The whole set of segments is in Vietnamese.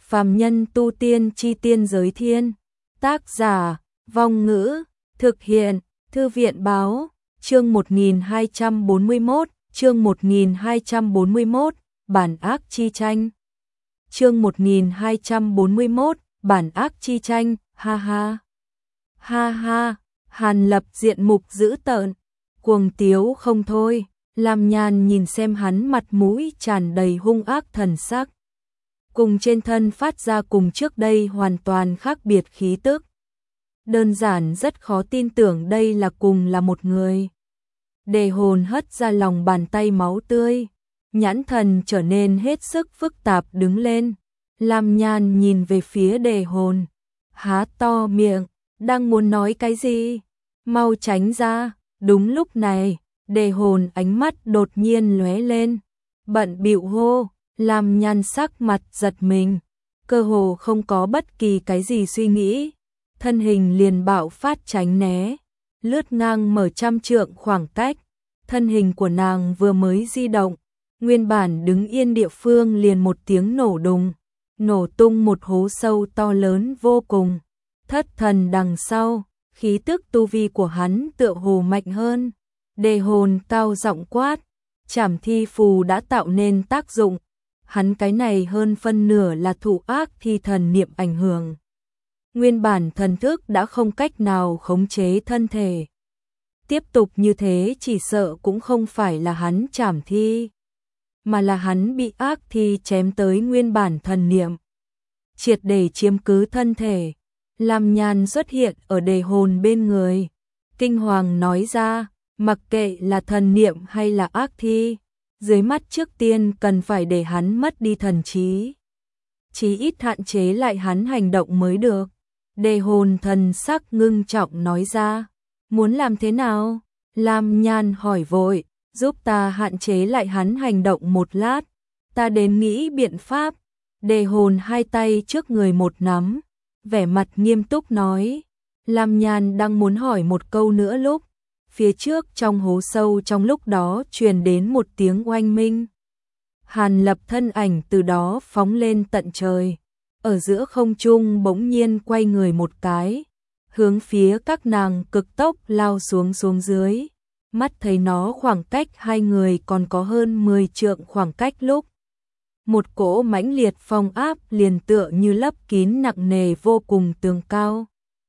Phàm nhân tu tiên chi tiên giới thiên. Tác giả, Vong Ngữ, thực hiện, Thư viện Báo, chương 1241, chương 1241, bản ác chi tranh. Chương 1241, bản ác chi tranh, ha ha. Ha ha, Hàn Lập diện mục dữ tợn, cuồng tiếu không thôi, Lam Nhan nhìn xem hắn mặt mũi tràn đầy hung ác thần sắc. Cùng trên thân phát ra cùng trước đây hoàn toàn khác biệt khí tức. Đơn giản rất khó tin tưởng đây là cùng là một người. Đề hồn hất ra lòng bàn tay máu tươi, nhãn thần trở nên hết sức phức tạp đứng lên. Lam Nhan nhìn về phía đề hồn, há to miệng, đang muốn nói cái gì? Mau tránh ra. Đúng lúc này, đề hồn ánh mắt đột nhiên lóe lên, bận bịu hô. Lam Nhan sắc mặt giật mình, cơ hồ không có bất kỳ cái gì suy nghĩ, thân hình liền bạo phát tránh né, lướt ngang mở trăm trượng khoảng cách. Thân hình của nàng vừa mới di động, nguyên bản đứng yên địa phương liền một tiếng nổ đùng, nổ tung một hố sâu to lớn vô cùng. Thất thần đằng sau, khí tức tu vi của hắn tựa hồ mạnh hơn. Đề hồn cao giọng quát, Trảm Thi Phù đã tạo nên tác dụng. Hắn cái này hơn phân nửa là thủ ác thi thần niệm ảnh hưởng. Nguyên bản thần thức đã không cách nào khống chế thân thể. Tiếp tục như thế chỉ sợ cũng không phải là hắn trảm thi, mà là hắn bị ác thi chém tới nguyên bản thần niệm, triệt để chiếm cứ thân thể. Lam Nhan xuất hiện ở đề hồn bên người, kinh hoàng nói ra, mặc kệ là thần niệm hay là ác thi, dưới mắt trước tiên cần phải để hắn mất đi thần trí, chí ít hạn chế lại hắn hành động mới được. Đề hồn thần sắc ngưng trọng nói ra, muốn làm thế nào? Lam Nhan hỏi vội, giúp ta hạn chế lại hắn hành động một lát, ta đến nghĩ biện pháp. Đề hồn hai tay trước người một nắm, vẻ mặt nghiêm túc nói. Lam Nhan đang muốn hỏi một câu nữa lúc phía trước trong hố sâu trong lúc đó truyền đến một tiếng oanh minh. Hàn Lập thân ảnh từ đó phóng lên tận trời, ở giữa không trung bỗng nhiên quay người một cái, hướng phía các nàng cực tốc lao xuống dưới. Mắt thấy nó khoảng cách hai người còn có hơn 10 trượng khoảng cách lúc, một cỗ mãnh liệt phong áp liền tựa như lấp kín nặng nề vô cùng tường cao,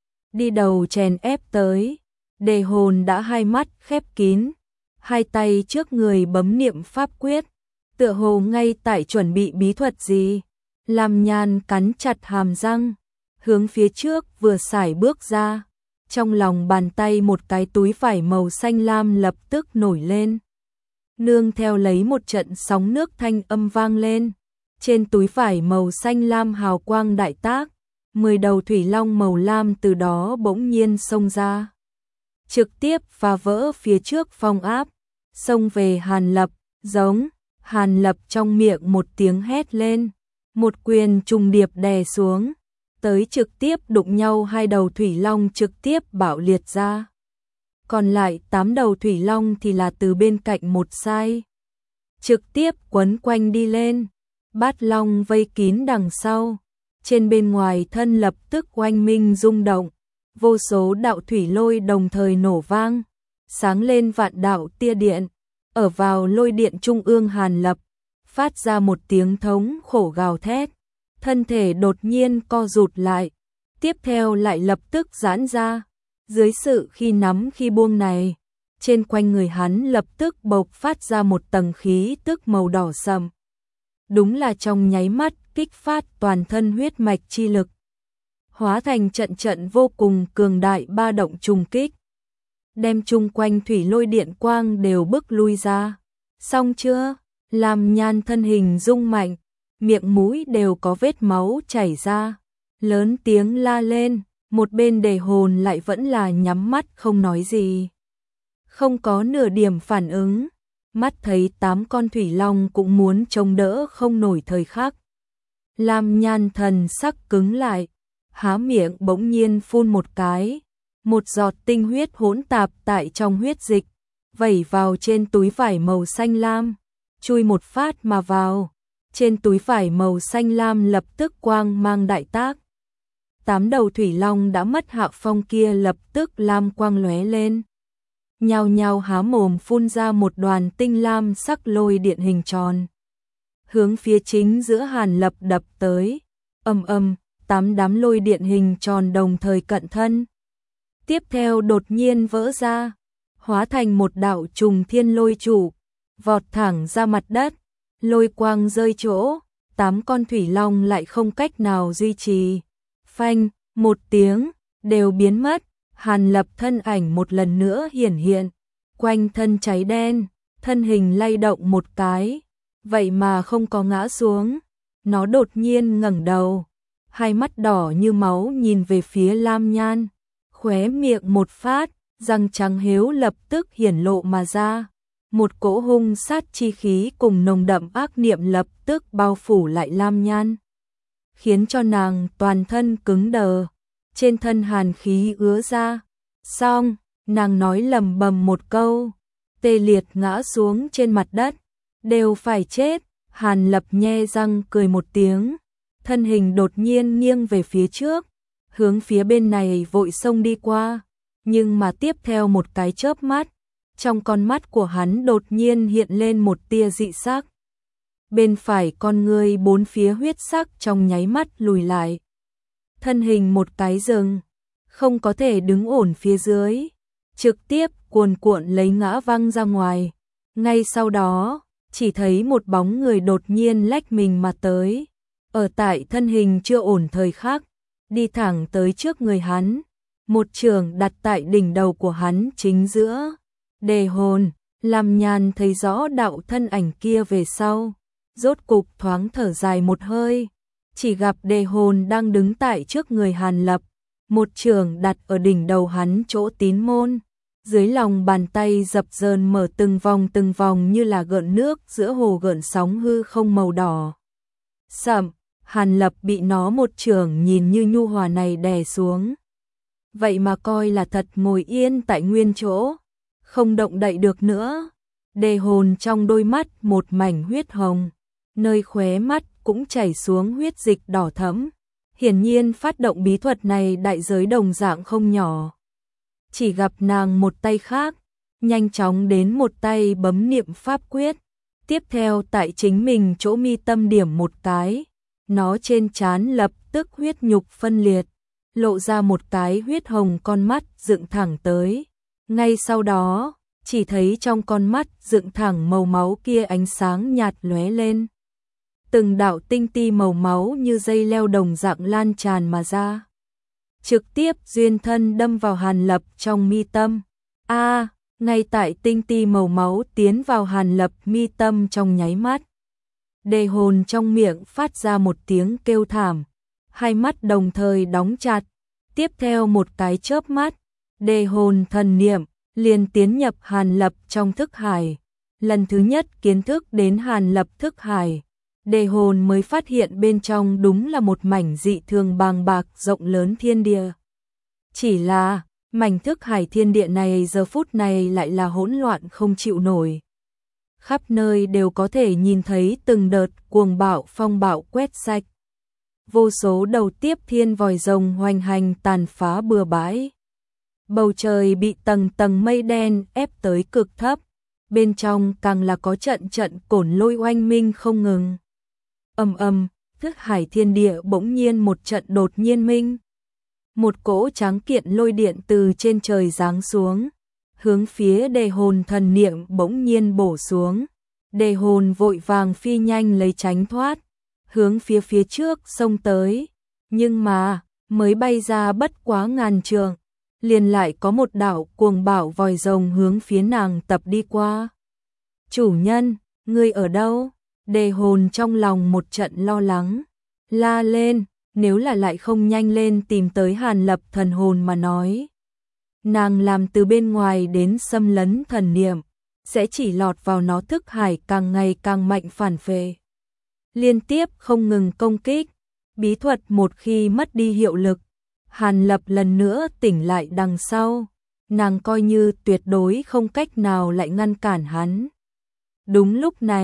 đi đầu chèn ép tới. Đề hồn đã hai mắt khép kín, hai tay trước người bấm niệm pháp quyết, tựa hồ ngay tại chuẩn bị bí thuật gì. Lam Nhan cắn chặt hàm răng, hướng phía trước vừa sải bước ra, trong lòng bàn tay một cái túi vải màu xanh lam lập tức nổi lên, nương theo lấy một trận sóng nước thanh âm vang lên. Trên túi vải màu xanh lam hào quang đại tác, 10 đầu thủy long màu lam từ đó bỗng nhiên xông ra, trực tiếp phá vỡ phía trước phong áp, xông về Hàn Lập. Giống. Hàn Lập trong miệng một tiếng hét lên, một quyền trùng điệp đè xuống, tới trực tiếp đụng nhau hai đầu thủy long trực tiếp bạo liệt ra. Còn lại 8 đầu thủy long thì là từ bên cạnh một sai, trực tiếp quấn quanh đi lên. Bát long vây kín đằng sau, trên bên ngoài thân lập tức oanh minh rung động, vô số đạo thủy lôi đồng thời nổ vang, sáng lên vạn đạo tia điện. Ở vào lôi điện trung ương Hàn Lập phát ra một tiếng thống khổ gào thét, thân thể đột nhiên co rụt lại, tiếp theo lại lập tức giãn ra. Dưới sự khi nắm khi buông này, trên quanh người hắn lập tức bộc phát ra một tầng khí tức màu đỏ sậm. Đúng là trong nháy mắt kích phát toàn thân huyết mạch chi lực, hóa thành trận trận vô cùng cường đại ba động trùng kích, đem chung quanh thủy lôi điện quang đều bức lui ra. Xong chưa? Lam Nhan thân hình rung mạnh, miệng mũi đều có vết máu chảy ra, lớn tiếng la lên. Một bên đề hồn lại vẫn là nhắm mắt không nói gì, không có nửa điểm phản ứng. Mắt thấy 8 con thủy long cũng muốn chống đỡ không nổi thời khắc, Lam Nhan thần sắc cứng lại, há miệng bỗng nhiên phun một cái, một giọt tinh huyết hỗn tạp tại trong huyết dịch, vẩy vào trên túi vải màu xanh lam, chui một phát mà vào. trên túi vải màu xanh lam lập tức quang mang đại tác. 8 đầu thủy long đã mất hạ phong kia lập tức lam quang lóe lên. Nhao nhao há mồm phun ra một đoàn tinh lam sắc lôi điện hình tròn. Hướng phía chính giữa Hàn Lập đập tới. Ầm ầm, 8 đám lôi điện hình tròn đồng thời cận thân. Tiếp theo đột nhiên vỡ ra, hóa thành một đạo trùng thiên lôi trụ, vọt thẳng ra mặt đất, lôi quang rơi chỗ, 8 con thủy long lại không cách nào duy trì. Phanh, một tiếng, đều biến mất. Hàn Lập thân ảnh một lần nữa hiển hiện, quanh thân cháy đen, thân hình lay động một cái, vậy mà không có ngã xuống. Nó đột nhiên ngẩng đầu, hai mắt đỏ như máu nhìn về phía Lam Nhan, khóe miệng một phát, răng trắng hiếu lập tức hiển lộ mà ra. Một cỗ hung sát chi khí cùng nồng đậm ác niệm lập tức bao phủ lại Lam Nhan, khiến cho nàng toàn thân cứng đờ, trên thân hàn khí ứa ra. Xong, nàng nói lầm bầm một câu, tê liệt ngã xuống trên mặt đất, đều phải chết. Hàn Lập nhe răng cười một tiếng, thân hình đột nhiên nghiêng về phía trước, hướng phía bên này vội xông đi qua, nhưng mà tiếp theo một cái chớp mắt, trong con mắt của hắn đột nhiên hiện lên một tia dị sắc. Bên phải con ngươi bốn phía huyết sắc trong nháy mắt lùi lại. Thân hình một cái dừng, không có thể đứng ổn phía dưới, trực tiếp cuồn cuộn lấy ngã văng ra ngoài. Ngay sau đó, chỉ thấy một bóng người đột nhiên lách mình mà tới, ở tại thân hình chưa ổn thời khắc, đi thẳng tới trước người hắn, một chưởng đặt tại đỉnh đầu của hắn chính giữa. Đề hồn, Lam Nhan thấy rõ đạo thân ảnh kia về sau, rốt cục thoáng thở dài một hơi, chỉ gặp đề hồn đang đứng tại trước người Hàn Lập, một chưởng đặt ở đỉnh đầu hắn chỗ tín môn, dưới lòng bàn tay dập dờn mở từng vòng như là gợn nước giữa hồ gợn sóng hư không màu đỏ sậm. Hàn Lập bị nó một chưởng nhìn như nhu hòa này đè xuống, vậy mà coi là thật ngồi yên tại nguyên chỗ, không động đậy được nữa. Đề hồn trong đôi mắt một mảnh huyết hồng, nơi khóe mắt cũng chảy xuống huyết dịch đỏ thẫm. Hiển nhiên phát động bí thuật này đại giới đồng dạng không nhỏ. Chỉ gặp nàng một tay khác, nhanh chóng đến một tay bấm niệm pháp quyết, tiếp theo tại chính mình chỗ mi tâm điểm một cái, nó trên trán lập tức huyết nhục phân liệt, lộ ra một cái huyết hồng con mắt dựng thẳng tới. Ngay sau đó, chỉ thấy trong con mắt dựng thẳng màu máu kia ánh sáng nhạt lóe lên. Từng đạo tinh ti màu máu như dây leo đồng dạng lan tràn mà ra, trực tiếp duyên thân đâm vào Hàn Lập trong mi tâm. Ngay tại tinh ti màu máu tiến vào Hàn Lập mi tâm trong nháy mắt, đề hồn trong miệng phát ra một tiếng kêu thảm, hai mắt đồng thời đóng chặt. Tiếp theo một cái chớp mắt, đề hồn thần niệm liền tiến nhập Hàn Lập trong thức hải. Lần thứ nhất kiến thức đến Hàn Lập thức hải, đề hồn mới phát hiện bên trong đúng là một mảnh dị thường bàng bạc rộng lớn thiên địa. Chỉ là, mảnh thức hải thiên địa này giờ phút này lại là hỗn loạn không chịu nổi. Khắp nơi đều có thể nhìn thấy từng đợt cuồng bạo phong bạo quét sạch. Vô số đầu tiếp thiên vòi rồng hoành hành tàn phá bừa bãi. Bầu trời bị tầng tầng mây đen ép tới cực thấp, bên trong càng là có trận trận cổn lôi oanh minh không ngừng. Ầm ầm, thức hải thiên địa bỗng nhiên một trận đột nhiên minh. Một cỗ tráng kiện lôi điện từ trên trời giáng xuống, hướng phía đề hồn thần niệm bỗng nhiên bổ xuống. Đề hồn vội vàng phi nhanh lấy tránh thoát, hướng phía trước xông tới, nhưng mà mới bay ra bất quá ngàn trượng, liền lại có một đạo cuồng bạo vòi rồng hướng phía nàng tập đi qua. Chủ nhân, ngươi ở đâu? Đề hồn trong lòng một trận lo lắng, la lên, nếu là lại không nhanh lên tìm tới Hàn Lập thần hồn mà nói, nàng làm từ bên ngoài đến xâm lấn thần niệm, sẽ chỉ lọt vào nó thức hải càng ngày càng mạnh phản phệ. Liên tiếp không ngừng công kích, bí thuật một khi mất đi hiệu lực, Hàn Lập lần nữa tỉnh lại đằng sau, nàng coi như tuyệt đối không cách nào lại ngăn cản hắn. Đúng lúc này,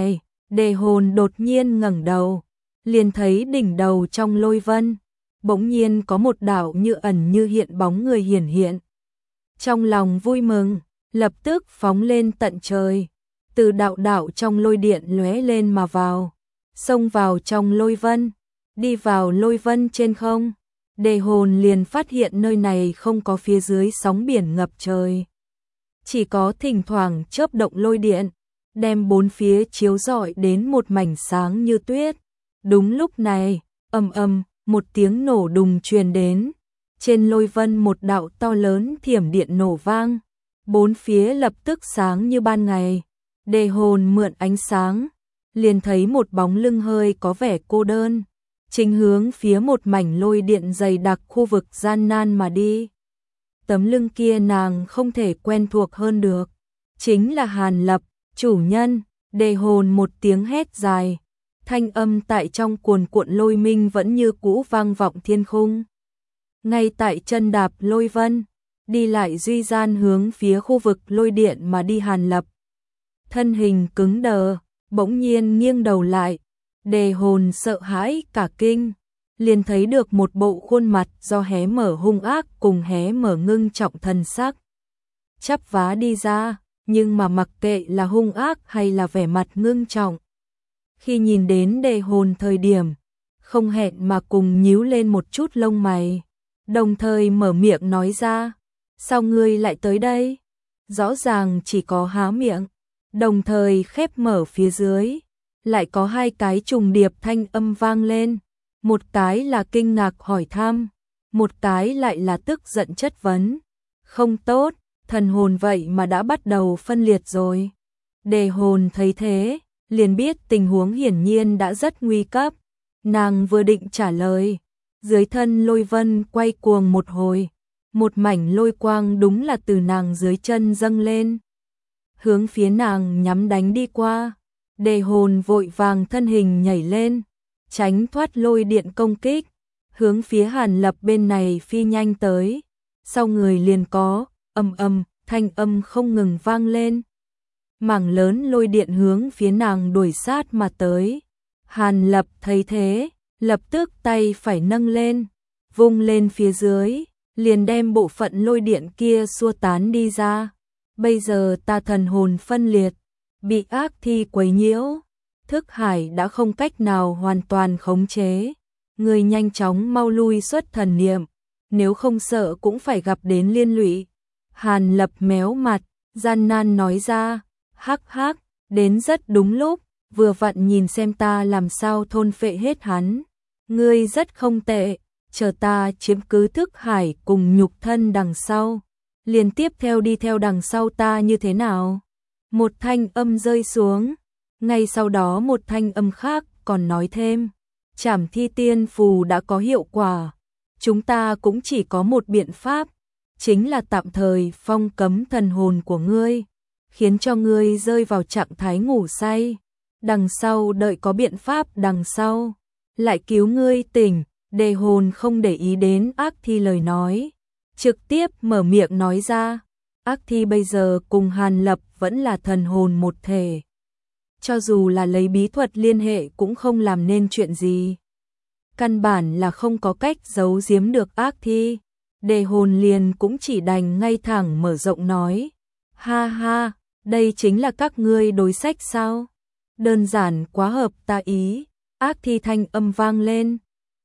Đề hồn đột nhiên ngẩng đầu, liền thấy đỉnh đầu trong lôi vân, bỗng nhiên có một đạo như ẩn như hiện bóng người hiển hiện. Trong lòng vui mừng, lập tức phóng lên tận trời, từ đạo đạo trong lôi điện lóe lên mà vào, xông vào trong lôi vân, đi vào lôi vân trên không. Đề hồn liền phát hiện nơi này không có phía dưới sóng biển ngập trời, chỉ có thỉnh thoảng chớp động lôi điện, đem bốn phía chiếu rọi đến một mảnh sáng như tuyết. Đúng lúc này, ầm ầm, một tiếng nổ đùng truyền đến, trên lôi vân một đạo to lớn thiểm điện nổ vang, bốn phía lập tức sáng như ban ngày. Đề hồn mượn ánh sáng, liền thấy một bóng lưng hơi có vẻ cô đơn, chính hướng phía một mảnh lôi điện dày đặc khu vực gian nan mà đi. Tấm lưng kia nàng không thể quen thuộc hơn được, chính là Hàn Lập, chủ nhân. Đề hồn một tiếng hét dài, thanh âm tại trong cuồn cuộn lôi minh vẫn như cũ vang vọng thiên khung. Ngay tại chân đạp lôi vân, đi lại duy gian hướng phía khu vực lôi điện mà đi Hàn Lập. Thân hình cứng đờ, bỗng nhiên nghiêng đầu lại, đề hồn sợ hãi cả kinh, liền thấy được một bộ khuôn mặt do hé mở hung ác cùng hé mở ngưng trọng thần sắc. Chắp vá đi ra, nhưng mà mặc kệ là hung ác hay là vẻ mặt ngưng trọng, khi nhìn đến đề hồn thời điểm, không hẹn mà cùng nhíu lên một chút lông mày, đồng thời mở miệng nói ra, sao ngươi lại tới đây? Rõ ràng chỉ có há miệng, đồng thời khép mở phía dưới, lại có hai cái trùng điệp thanh âm vang lên, một cái là kinh ngạc hỏi thăm, một cái lại là tức giận chất vấn. Không tốt, thần hồn vậy mà đã bắt đầu phân liệt rồi. Đề hồn thấy thế, liền biết tình huống hiển nhiên đã rất nguy cấp. Nàng vừa định trả lời, dưới thân lôi vân quay cuồng một hồi, một mảnh lôi quang đúng là từ nàng dưới chân dâng lên, hướng phía nàng nhắm đánh đi qua. Đề hồn vội vàng thân hình nhảy lên, tránh thoát lôi điện công kích, hướng phía Hàn Lập bên này phi nhanh tới. Sau người liền có ầm ầm, thanh âm không ngừng vang lên. Mảng lớn lôi điện hướng phía nàng đuổi sát mà tới. Hàn Lập thấy thế, lập tức tay phải nâng lên, vung lên phía dưới, liền đem bộ phận lôi điện kia xua tán đi ra. Bây giờ ta thần hồn phân liệt, bị ác thi quấy nhiễu, thức hải đã không cách nào hoàn toàn khống chế. Người nhanh chóng mau lui xuất thần niệm, nếu không sợ cũng phải gặp đến liên lụy. Hàn Lập méo mặt, gian nan nói ra, hắc hắc, đến rất đúng lúc, vừa vặn nhìn xem ta làm sao thôn phệ hết hắn. Ngươi rất không tệ, chờ ta chiếm cứ thức hải cùng nhục thân đằng sau, liền tiếp theo đi theo đằng sau ta như thế nào? Một thanh âm rơi xuống, ngay sau đó một thanh âm khác còn nói thêm, Trảm Thi Tiên Phù đã có hiệu quả, chúng ta cũng chỉ có một biện pháp, chính là tạm thời phong cấm thần hồn của ngươi, khiến cho ngươi rơi vào trạng thái ngủ say, đằng sau đợi có biện pháp đằng sau, lại cứu ngươi tỉnh. Đề hồn không để ý đến ác thi lời nói, trực tiếp mở miệng nói ra, ác thi bây giờ cùng Hàn Lập vẫn là thần hồn một thể, cho dù là lấy bí thuật liên hệ cũng không làm nên chuyện gì, căn bản là không có cách giấu giếm được ác thi. Đề hồn liền cũng chỉ đành ngay thẳng mở rộng nói, ha ha, đây chính là các ngươi đối sách sao? Đơn giản quá hợp ta ý. Ác thi thanh âm vang lên,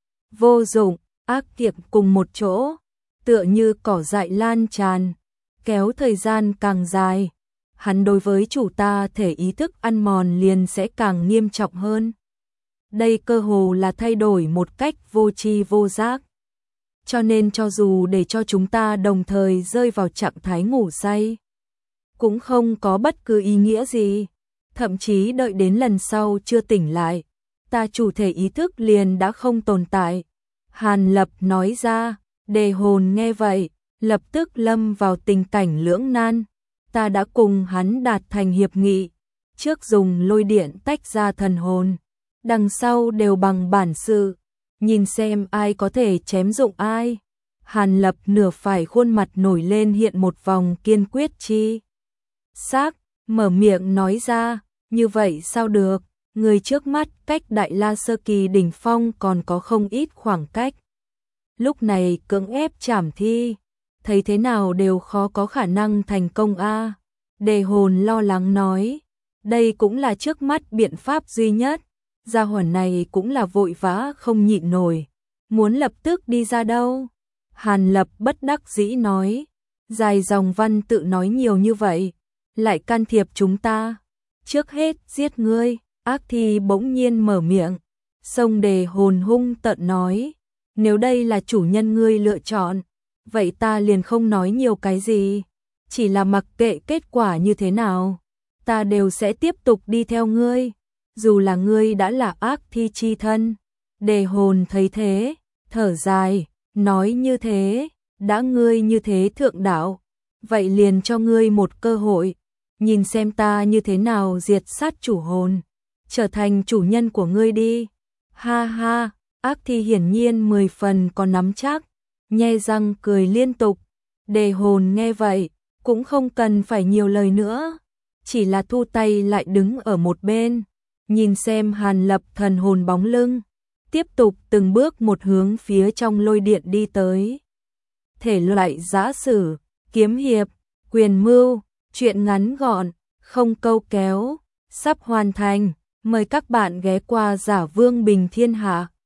vô dụng, ác kiệt cùng một chỗ, tựa như cỏ dại lan tràn, kéo thời gian càng dài, hắn đối với chủ ta thể ý thức ăn mòn liền sẽ càng nghiêm trọng hơn. Đây cơ hồ là thay đổi một cách vô tri vô giác. Cho nên cho dù để cho chúng ta đồng thời rơi vào trạng thái ngủ say, cũng không có bất cứ ý nghĩa gì, thậm chí đợi đến lần sau chưa tỉnh lại, ta chủ thể ý thức liền đã không tồn tại. Hàn Lập nói ra. Đề hồn nghe vậy, lập tức lâm vào tình cảnh lưỡng nan. Ta đã cùng hắn đạt thành hiệp nghị, trước dùng lôi điện tách ra thần hồn, đằng sau đều bằng bản sự, nhìn xem ai có thể chém dụng ai. Hàn Lập nửa phải khuôn mặt nổi lên hiện một vòng kiên quyết chi sắc, mở miệng nói ra, như vậy sao được, người trước mắt cách Đại La Sơ Kỳ đỉnh phong còn có không ít khoảng cách. Lúc này cưỡng ép trảm thi, thấy thế nào đều khó có khả năng thành công a. Đề Hồn lo lắng nói, đây cũng là trước mắt biện pháp duy nhất, gia hỏa này cũng là vội vã không nhịn nổi, muốn lập tức đi ra đâu. Hàn Lập bất đắc dĩ nói, dài dòng văn tự nói nhiều như vậy, lại can thiệp chúng ta, trước hết giết ngươi. Ác thi bỗng nhiên mở miệng, xông Đề Hồn hung tợn nói, nếu đây là chủ nhân ngươi lựa chọn, vậy ta liền không nói nhiều cái gì, chỉ là mặc kệ kết quả như thế nào, ta đều sẽ tiếp tục đi theo ngươi, dù là ngươi đã là ác thi chi thân. Đề Hồn thấy thế, thở dài, nói như thế, đã ngươi như thế thượng đạo, vậy liền cho ngươi một cơ hội, nhìn xem ta như thế nào diệt sát chủ hồn, trở thành chủ nhân của ngươi đi. Ha ha, ác thi hiển nhiên 10 phần có nắm chắc, nhe răng cười liên tục. Đề Hồn nghe vậy, cũng không cần phải nhiều lời nữa, chỉ là thu tay lại đứng ở một bên, nhìn xem Hàn Lập thần hồn bóng lưng, tiếp tục từng bước một hướng phía trong lôi điện đi tới. Thể loại giã sử, kiếm hiệp, quyền mưu, truyện ngắn gọn, không câu kéo, sắp hoàn thành. Mời các bạn ghé qua Giả Vương Bình Thiên Hạ.